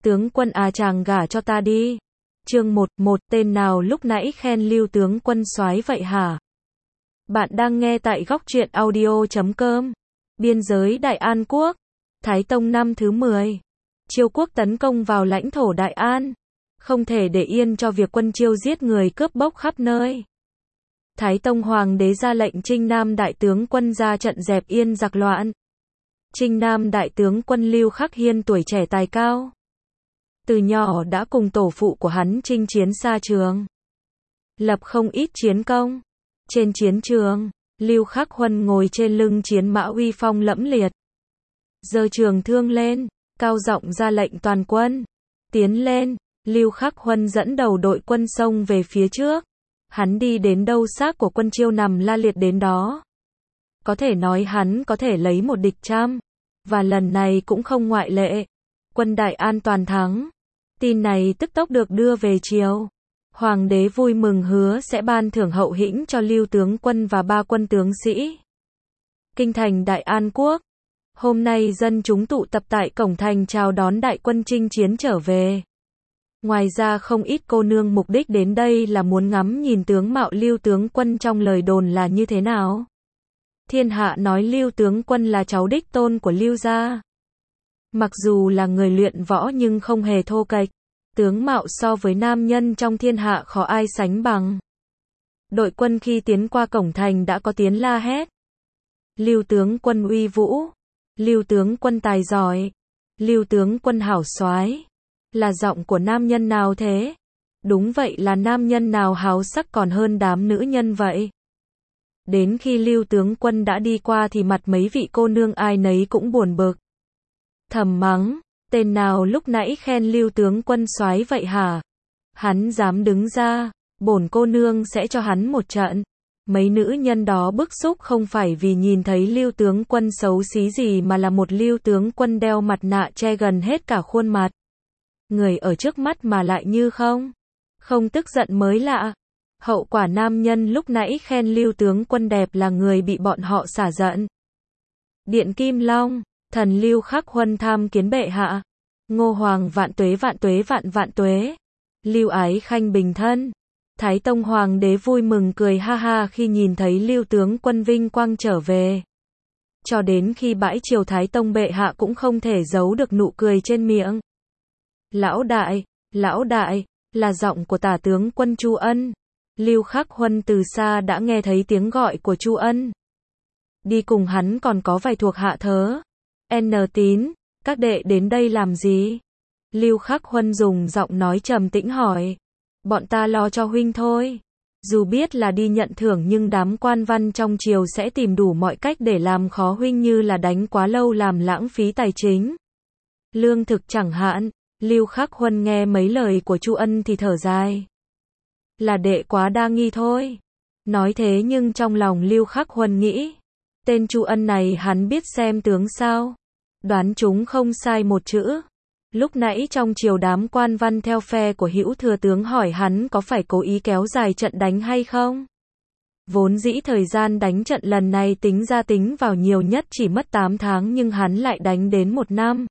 Tướng quân à, chàng gả cho ta đi. Chương 1, tên nào lúc nãy khen Lưu tướng quân soái vậy hả? Bạn đang nghe tại góc truyện audio.com. Biên giới Đại An quốc. Thái Tông năm thứ 10. Chiêu quốc tấn công vào lãnh thổ Đại An. Không thể để yên cho việc quân Chiêu giết người cướp bóc khắp nơi. Thái Tông Hoàng đế ra lệnh Trinh Nam đại tướng quân ra trận dẹp yên giặc loạn. Trinh Nam đại tướng quân Lưu Khắc Hiên tuổi trẻ tài cao. Từ nhỏ đã cùng tổ phụ của hắn chinh chiến xa trường, lập không ít chiến công. Trên chiến trường, Lưu Khắc Huân ngồi trên lưng chiến mã uy phong lẫm liệt, giơ trường thương lên, cao giọng ra lệnh toàn quân tiến lên. Lưu Khắc Huân dẫn đầu đội quân xông về phía trước. Hắn đi đến đâu xác của quân Chiêu nằm la liệt đến đó. Có thể nói hắn có thể lấy một địch trăm, và lần này cũng không ngoại lệ. Quân Đại An toàn thắng. Tin này tức tốc được đưa về triều. Hoàng đế vui mừng hứa sẽ ban thưởng hậu hĩnh cho Lưu tướng quân và 3 quân tướng sĩ. Kinh thành Đại An quốc. Hôm nay dân chúng tụ tập tại cổng thành chào đón đại quân chinh chiến trở về. Ngoài ra không ít cô nương mục đích đến đây là muốn ngắm nhìn tướng mạo Lưu tướng quân trong lời đồn là như thế nào. Thiên hạ nói Lưu tướng quân là cháu đích tôn của Lưu gia. Mặc dù là người luyện võ nhưng không hề thô kệch, tướng mạo so với nam nhân trong thiên hạ khó ai sánh bằng. Đội quân khi tiến qua cổng thành đã có tiếng la hét. Lưu tướng quân uy vũ, Lưu tướng quân tài giỏi, Lưu tướng quân hảo soái. Là giọng của nam nhân nào thế? Đúng vậy, là nam nhân nào háo sắc còn hơn đám nữ nhân vậy. Đến khi Lưu tướng quân đã đi qua thì mặt mấy vị cô nương ai nấy cũng buồn bực. Thầm mắng, tên nào lúc nãy khen Lưu tướng quân soái vậy hả? Hắn dám đứng ra, bổn cô nương sẽ cho hắn một trận. Mấy nữ nhân đó bức xúc không phải vì nhìn thấy Lưu tướng quân xấu xí gì mà là một Lưu tướng quân đeo mặt nạ che gần hết cả khuôn mặt. Người ở trước mắt mà lại như không tức giận mới lạ. Hậu quả nam nhân lúc nãy khen Lưu tướng quân đẹp là người bị bọn họ xả giận. Điện Kim Long, thần Lưu Khắc Huân tham kiến bệ hạ. Ngô Hoàng vạn tuế vạn tuế vạn vạn tuế. Lưu Ái Khanh bình thân. Thái Tông Hoàng đế vui mừng cười ha ha khi nhìn thấy Lưu tướng quân vinh quang trở về. Cho đến khi bãi triều Thái Tông bệ hạ cũng không thể giấu được nụ cười trên miệng. Lão đại, là giọng của tả tướng quân Chu Ân. Lưu Khắc Huân từ xa đã nghe thấy tiếng gọi của Chu Ân. Đi cùng hắn còn có vài thuộc hạ Thớ, N Tín, các đệ đến đây làm gì? Lưu Khắc Huân dùng giọng nói trầm tĩnh hỏi. Bọn ta lo cho huynh thôi. Dù biết là đi nhận thưởng nhưng đám quan văn trong triều sẽ tìm đủ mọi cách để làm khó huynh, như là đánh quá lâu làm lãng phí tài chính, lương thực chẳng hạn. Lưu Khắc Huân nghe mấy lời của Chu Ân thì thở dài. Là đệ quá đa nghi thôi. Nói thế nhưng trong lòng Lưu Khắc Huân nghĩ, tên Chu Ân này hắn biết xem tướng sao? Đoán chúng không sai một chữ. Lúc nãy trong triều đám quan văn theo phe của Hữu thừa tướng hỏi hắn có phải cố ý kéo dài trận đánh hay không? Vốn dĩ thời gian đánh trận lần này tính ra tính vào nhiều nhất chỉ mất 8 tháng nhưng hắn lại đánh đến 1 năm.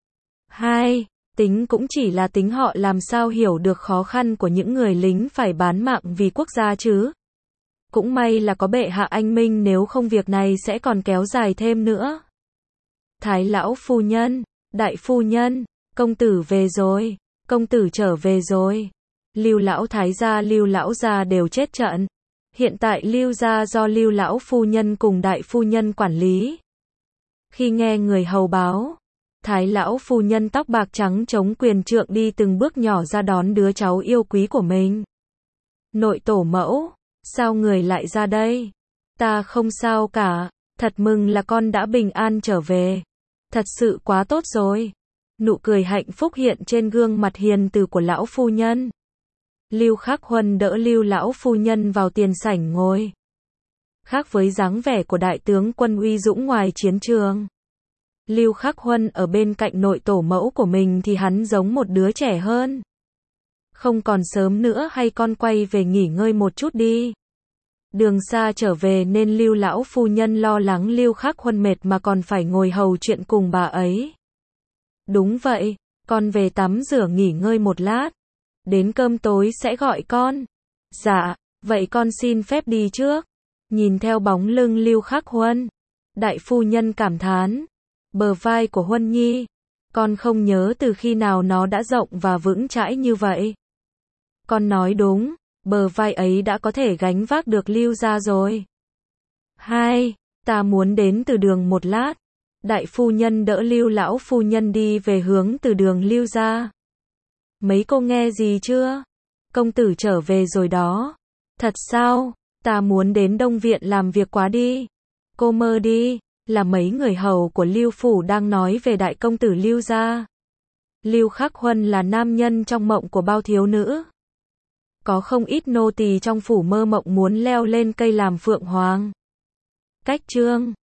Tính cũng chỉ là tính, họ làm sao hiểu được khó khăn của những người lính phải bán mạng vì quốc gia chứ. Cũng may là có bệ hạ anh minh, nếu không việc này sẽ còn kéo dài thêm nữa. Thái lão phu nhân, đại phu nhân, công tử về rồi, công tử trở về rồi. Lưu lão thái gia, Lưu lão gia đều chết trận. Hiện tại Lưu gia do Lưu lão phu nhân cùng đại phu nhân quản lý. Khi nghe người hầu báo, Thái lão phu nhân tóc bạc trắng chống quyền trượng đi từng bước nhỏ ra đón đứa cháu yêu quý của mình. Nội tổ mẫu, sao người lại ra đây? Ta không sao cả, thật mừng là con đã bình an trở về. Thật sự quá tốt rồi. Nụ cười hạnh phúc hiện trên gương mặt hiền từ của lão phu nhân. Lưu Khắc Huân đỡ Lưu lão phu nhân vào tiền sảnh ngồi. Khác với dáng vẻ của đại tướng quân uy dũng ngoài chiến trường, Lưu Khắc Huân ở bên cạnh nội tổ mẫu của mình thì hắn giống một đứa trẻ hơn. Không còn sớm nữa hay con quay về nghỉ ngơi một chút đi. Đường xa trở về nên Lưu lão phu nhân lo lắng Lưu Khắc Huân mệt mà còn phải ngồi hầu chuyện cùng bà ấy. Đúng vậy, Con về tắm rửa nghỉ ngơi một lát. Đến cơm tối sẽ gọi con. Dạ, vậy con xin phép đi trước. Nhìn theo bóng lưng Lưu Khắc Huân, đại phu nhân cảm thán. Bờ vai của Huân Nhi, con không nhớ từ khi nào nó đã rộng và vững chãi như vậy. Con nói đúng, bờ vai ấy đã có thể gánh vác được Lưu gia rồi. Hai, ta muốn đến từ đường một lát. Đại phu nhân đỡ Lưu lão phu nhân đi về hướng từ đường Lưu gia. Mấy cô nghe gì chưa? Công tử trở về rồi đó. Thật sao? Ta muốn đến Đông Viện làm việc quá đi. Cô mơ đi, là mấy người hầu của Lưu phủ đang nói về đại công tử Lưu gia. Lưu Khắc Huân là nam nhân trong mộng của bao thiếu nữ. Có không ít nô tỳ trong phủ mơ mộng muốn leo lên cây làm phượng hoàng. Cách chương